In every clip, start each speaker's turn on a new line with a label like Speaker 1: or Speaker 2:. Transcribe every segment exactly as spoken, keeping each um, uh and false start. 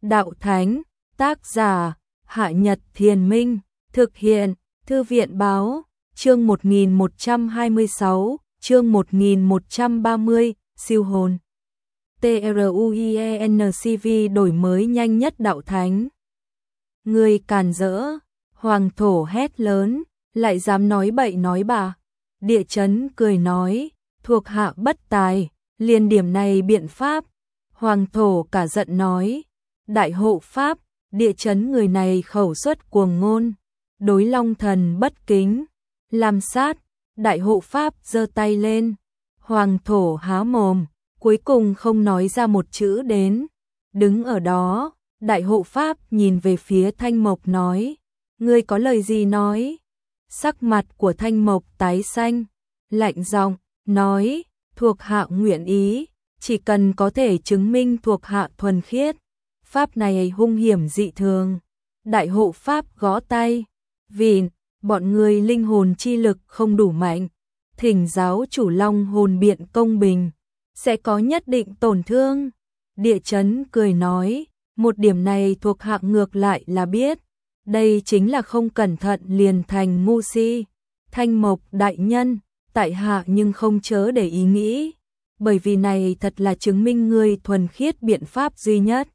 Speaker 1: Đạo Thánh, tác giả, Hạ Nhật Thiền Minh, thực hiện, Thư viện Báo, chương một nghìn một trăm hai mươi sáu, chương một nghìn một trăm ba mươi, siêu hồn. TRUIENCV đổi mới nhanh nhất Đạo Thánh. Người càn rỡ, Hoàng Thổ hét lớn, lại dám nói bậy nói bạ. Địa Chấn cười nói, thuộc hạ bất tài, liền điểm này biện pháp. Hoàng Thổ cả giận nói, đại hộ pháp, Địa Chấn người này khẩu xuất cuồng ngôn, đối Long Thần bất kính, làm sát. Đại hộ pháp giơ tay lên, Hoàng Thổ há mồm, cuối cùng không nói ra một chữ đến. Đứng ở đó, đại hộ pháp nhìn về phía Thanh Mộc nói, ngươi có lời gì nói? Sắc mặt của Thanh Mộc tái xanh, lạnh giọng nói, thuộc hạ nguyện ý, chỉ cần có thể chứng minh thuộc hạ thuần khiết. Pháp này hung hiểm dị thường. Đại hộ pháp gõ tay, vì bọn người linh hồn chi lực không đủ mạnh, thỉnh giáo chủ Long hồn biện công bình, sẽ có nhất định tổn thương. Địa Chấn cười nói, một điểm này thuộc hạ ngược lại là biết, đây chính là không cẩn thận liền thành ngu si. Thanh Mộc đại nhân, tại hạ nhưng không chớ để ý nghĩ, bởi vì này thật là chứng minh ngươi thuần khiết biện pháp duy nhất.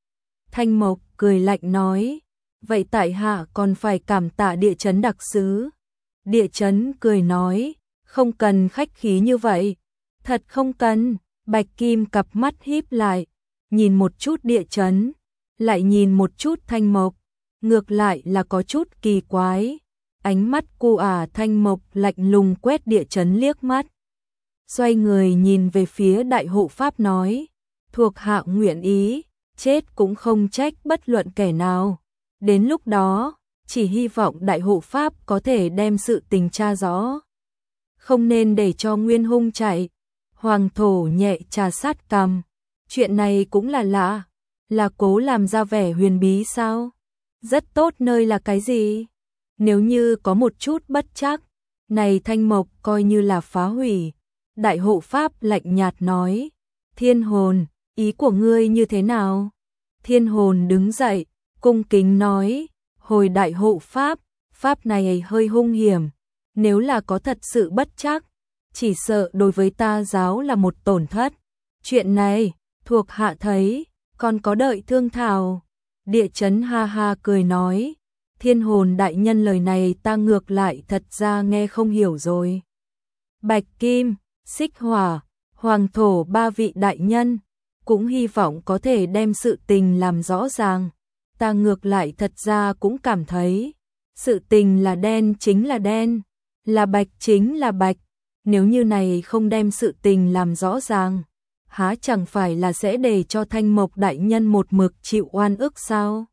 Speaker 1: Thanh Mộc cười lạnh nói, vậy tại hạ còn phải cảm tạ Địa Chấn đặc sứ. Địa Chấn cười nói, không cần khách khí như vậy, thật không cần. Bạch Kim cặp mắt híp lại, nhìn một chút Địa Chấn, lại nhìn một chút Thanh Mộc, ngược lại là có chút kỳ quái. Ánh mắt cu ả Thanh Mộc lạnh lùng quét Địa Chấn liếc mắt, xoay người nhìn về phía đại hộ pháp nói, thuộc hạ nguyện ý, chết cũng không trách bất luận kẻ nào. Đến lúc đó, chỉ hy vọng đại hộ pháp có thể đem sự tình tra rõ, không nên để cho Nguyên Hung chạy. Hoàng Thổ nhẹ trà sát cằm, chuyện này cũng là lạ, là cố làm ra vẻ huyền bí sao? Rất tốt nơi là cái gì? Nếu như có một chút bất chắc, này Thanh Mộc coi như là phá hủy. Đại hộ pháp lạnh nhạt nói, Thiên Hồn, ý của ngươi như thế nào? Thiên Hồn đứng dậy, cung kính nói, hồi đại hộ pháp, pháp này hơi hung hiểm, nếu là có thật sự bất chắc, chỉ sợ đối với ta giáo là một tổn thất. Chuyện này, thuộc hạ thấy, còn có đợi thương thảo. Địa Chấn ha ha cười nói, Thiên Hồn đại nhân lời này ta ngược lại thật ra nghe không hiểu rồi. Bạch Kim, Xích Hỏa, Hoàng Thổ ba vị đại nhân, cũng hy vọng có thể đem sự tình làm rõ ràng. Ta ngược lại thật ra cũng cảm thấy, sự tình là đen chính là đen, là bạch chính là bạch. Nếu như này không đem sự tình làm rõ ràng, há chẳng phải là sẽ để cho Thanh Mộc đại nhân một mực chịu oan ức sao?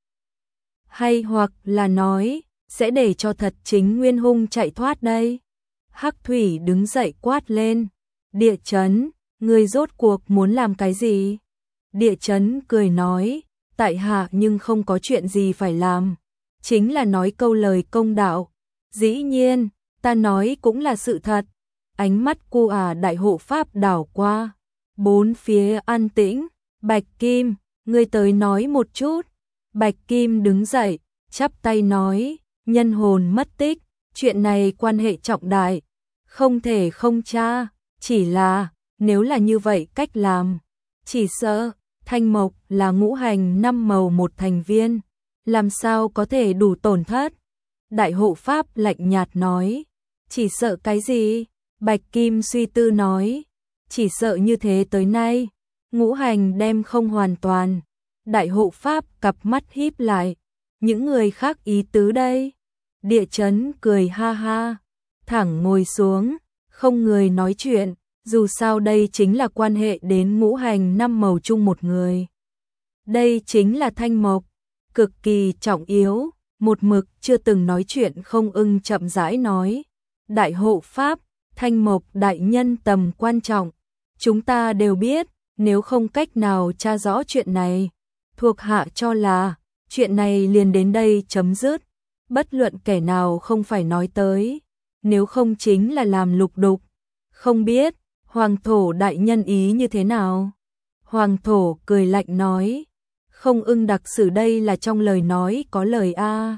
Speaker 1: Hay hoặc là nói, sẽ để cho thật chính Nguyên Hung chạy thoát đây? Hắc Thủy đứng dậy quát lên, Địa Chấn, ngươi rốt cuộc muốn làm cái gì? Địa Chấn cười nói, tại hạ nhưng không có chuyện gì phải làm, chính là nói câu lời công đạo. Dĩ nhiên, ta nói cũng là sự thật. Ánh mắt cu ả đại hộ pháp đảo qua, bốn phía an tĩnh. Bạch Kim, ngươi tới nói một chút. Bạch Kim đứng dậy, chắp tay nói, nhân hồn mất tích, chuyện này quan hệ trọng đại, không thể không tra, chỉ là, nếu là như vậy cách làm, chỉ sợ, Thanh Mộc là ngũ hành năm màu một thành viên, làm sao có thể đủ tổn thất. Đại hộ pháp lạnh nhạt nói, chỉ sợ cái gì? Bạch Kim suy tư nói, chỉ sợ như thế tới nay, ngũ hành đem không hoàn toàn. Đại hộ pháp cặp mắt híp lại, những người khác ý tứ đây? Địa Chấn cười ha ha, thẳng ngồi xuống, không người nói chuyện, dù sao đây chính là quan hệ đến ngũ hành năm màu chung một người. Đây chính là Thanh Mộc, cực kỳ trọng yếu. Một mực chưa từng nói chuyện Không Ưng chậm rãi nói, đại hộ pháp, Thanh Mộc đại nhân tầm quan trọng, chúng ta đều biết, nếu không cách nào tra rõ chuyện này, thuộc hạ cho là, chuyện này liền đến đây chấm dứt, bất luận kẻ nào không phải nói tới, nếu không chính là làm lục đục. Không biết, Hoàng Thổ đại nhân ý như thế nào? Hoàng Thổ cười lạnh nói, Không ưng đặc sử đây là trong lời nói có lời a.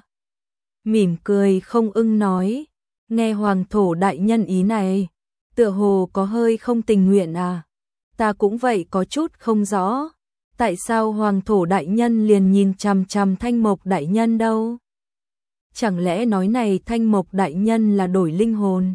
Speaker 1: Mỉm cười Không ưng nói, nghe hoàng thổ đại nhân ý này, tựa hồ có hơi không tình nguyện à. Ta cũng vậy có chút không rõ, tại sao hoàng thổ đại nhân liền nhìn chằm chằm Thanh Mộc đại nhân đâu? Chẳng lẽ nói này Thanh Mộc đại nhân là đổi linh hồn?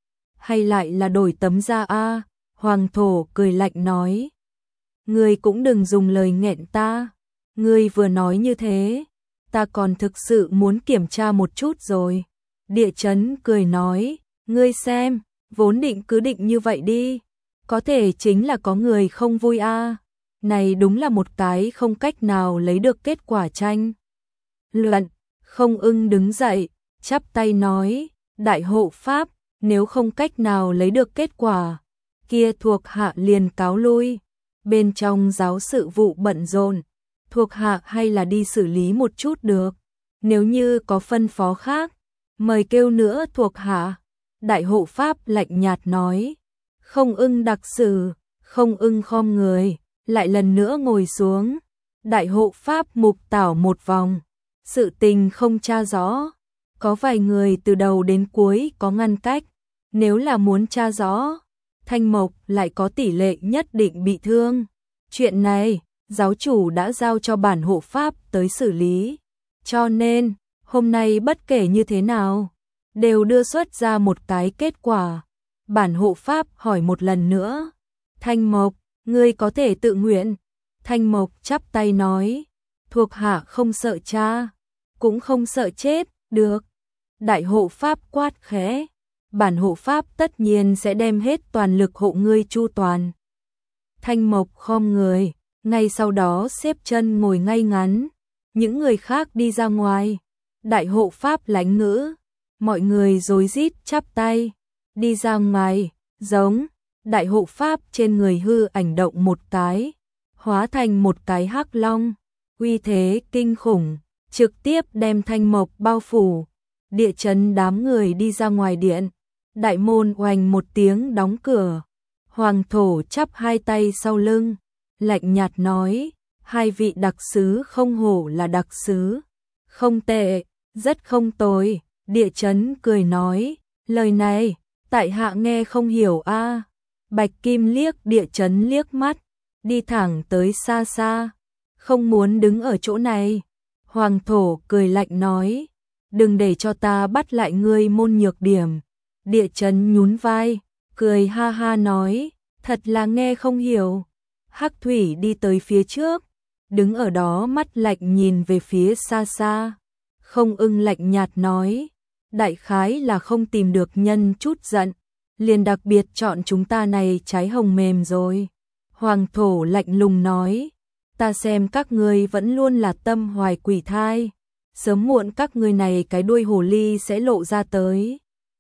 Speaker 1: Hay lại là đổi tấm da a? Hoàng thổ cười lạnh nói, ngươi cũng đừng dùng lời nghẹn ta, ngươi vừa nói như thế, ta còn thực sự muốn kiểm tra một chút rồi. Địa chấn cười nói, ngươi xem, vốn định cứ định như vậy đi, có thể chính là có người không vui a. Này đúng là một cái không cách nào lấy được kết quả tranh luận. Không ưng đứng dậy, chắp tay nói, đại hộ pháp, nếu không cách nào lấy được kết quả, kia thuộc hạ liền cáo lui. Bên trong giáo sự vụ bận rộn, thuộc hạ hay là đi xử lý một chút được. Nếu như có phân phó khác, mời kêu nữa thuộc hạ. Đại hộ pháp lạnh nhạt nói, không ưng đặc sử. Không ưng khom người, lại lần nữa ngồi xuống. Đại hộ pháp mục tảo một vòng, sự tình không tra rõ, có vài người từ đầu đến cuối có ngăn cách, nếu là muốn tra rõ, Thanh Mộc lại có tỷ lệ nhất định bị thương. Chuyện này, giáo chủ đã giao cho bản hộ pháp tới xử lý, cho nên, hôm nay bất kể như thế nào, đều đưa xuất ra một cái kết quả. Bản hộ pháp hỏi một lần nữa, Thanh Mộc, ngươi có thể tự nguyện? Thanh Mộc chắp tay nói, thuộc hạ không sợ cha, cũng không sợ chết, được. Đại hộ pháp quát khẽ, bản hộ pháp tất nhiên sẽ đem hết toàn lực hộ ngươi chu toàn. Thanh Mộc khom người, ngay sau đó xếp chân ngồi ngay ngắn, những người khác đi ra ngoài. Đại hộ pháp lãnh ngữ, mọi người rối rít chắp tay, đi ra ngoài, giống. Đại hộ pháp trên người hư ảnh động một cái, hóa thành một cái hắc long, uy thế kinh khủng, trực tiếp đem Thanh Mộc bao phủ. Địa chấn đám người đi ra ngoài điện, đại môn oành một tiếng đóng cửa. Hoàng thổ chắp hai tay sau lưng, lạnh nhạt nói, hai vị đặc sứ không hổ là đặc sứ, không tệ, rất không tồi. Địa chấn cười nói, lời này, tại hạ nghe không hiểu a. Bạch Kim liếc địa chấn liếc mắt, đi thẳng tới xa xa, không muốn đứng ở chỗ này. Hoàng thổ cười lạnh nói, đừng để cho ta bắt lại ngươi môn nhược điểm. Địa chấn nhún vai, cười ha ha nói, thật là nghe không hiểu. Hắc thủy đi tới phía trước, đứng ở đó mắt lạnh nhìn về phía xa xa. Không ưng lạnh nhạt nói, đại khái là không tìm được nhân chút giận, liền đặc biệt chọn chúng ta này trái hồng mềm rồi. Hoàng thổ lạnh lùng nói, ta xem các ngươi vẫn luôn là tâm hoài quỷ thai, sớm muộn các ngươi này cái đuôi hồ ly sẽ lộ ra tới.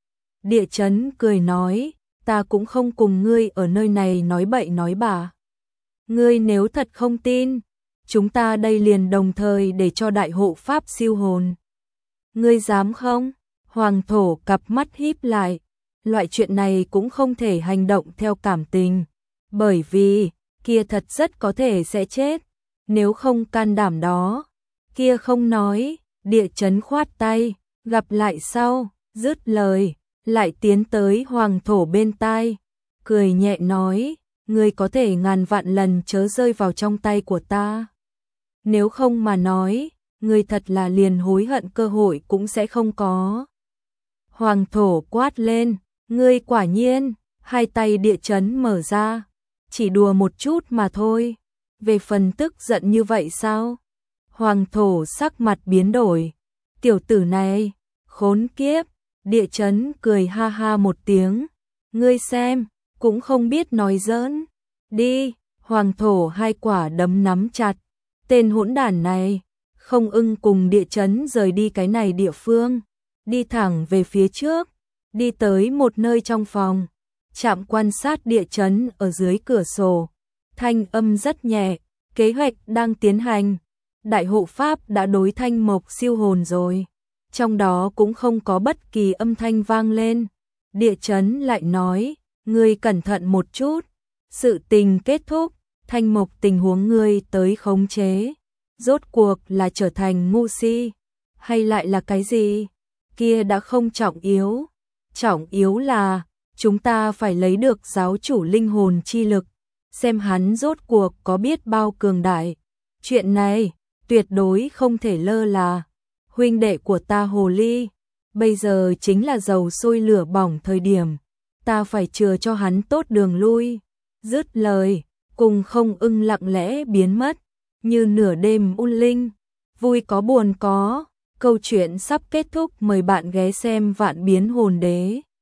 Speaker 1: Địa chấn cười nói, ta cũng không cùng ngươi ở nơi này nói bậy nói bạ. Ngươi nếu thật không tin, chúng ta đây liền đồng thời để cho đại hộ pháp siêu hồn. Ngươi dám không? Hoàng thổ cặp mắt híp lại, loại chuyện này cũng không thể hành động theo cảm tình, bởi vì kia thật rất có thể sẽ chết, nếu không can đảm đó, kia không nói. Địa chấn khoát tay, gặp lại sau, dứt lời, lại tiến tới hoàng thổ bên tai, cười nhẹ nói, ngươi có thể ngàn vạn lần chớ rơi vào trong tay của ta. Nếu không mà nói, ngươi thật là liền hối hận cơ hội cũng sẽ không có. Hoàng thổ quát lên, ngươi quả nhiên. Hai tay địa chấn mở ra, chỉ đùa một chút mà thôi. Về phần tức giận như vậy sao? Hoàng thổ sắc mặt biến đổi, tiểu tử này, khốn kiếp. Địa chấn cười ha ha một tiếng, ngươi xem, cũng không biết nói giỡn. Đi. Hoàng thổ hai quả đấm nắm chặt, tên hỗn đản này. Không ưng cùng địa chấn rời đi cái này địa phương, đi thẳng về phía trước, đi tới một nơi trong phòng, chạm quan sát địa chấn ở dưới cửa sổ. Thanh âm rất nhẹ, kế hoạch đang tiến hành. Đại hộ pháp đã đối Thanh Mộc siêu hồn rồi, trong đó cũng không có bất kỳ âm thanh vang lên. Địa chấn lại nói, ngươi cẩn thận một chút, sự tình kết thúc, Thanh Mộc tình huống ngươi tới khống chế. rốt cuộc là trở thành ngu si, hay lại là cái gì? Kia đã không trọng yếu, trọng yếu là chúng ta phải lấy được giáo chủ linh hồn chi lực, xem hắn rốt cuộc có biết bao cường đại. Chuyện này tuyệt đối không thể lơ là. Huynh đệ của ta Hồ Ly, bây giờ chính là dầu sôi lửa bỏng thời điểm, ta phải chừa cho hắn tốt đường lui. Dứt lời, cùng Không Ưng lặng lẽ biến mất, như nửa đêm u linh. Vui có buồn có, câu chuyện sắp kết thúc, mời bạn ghé xem Vạn Biến Hồn Đế.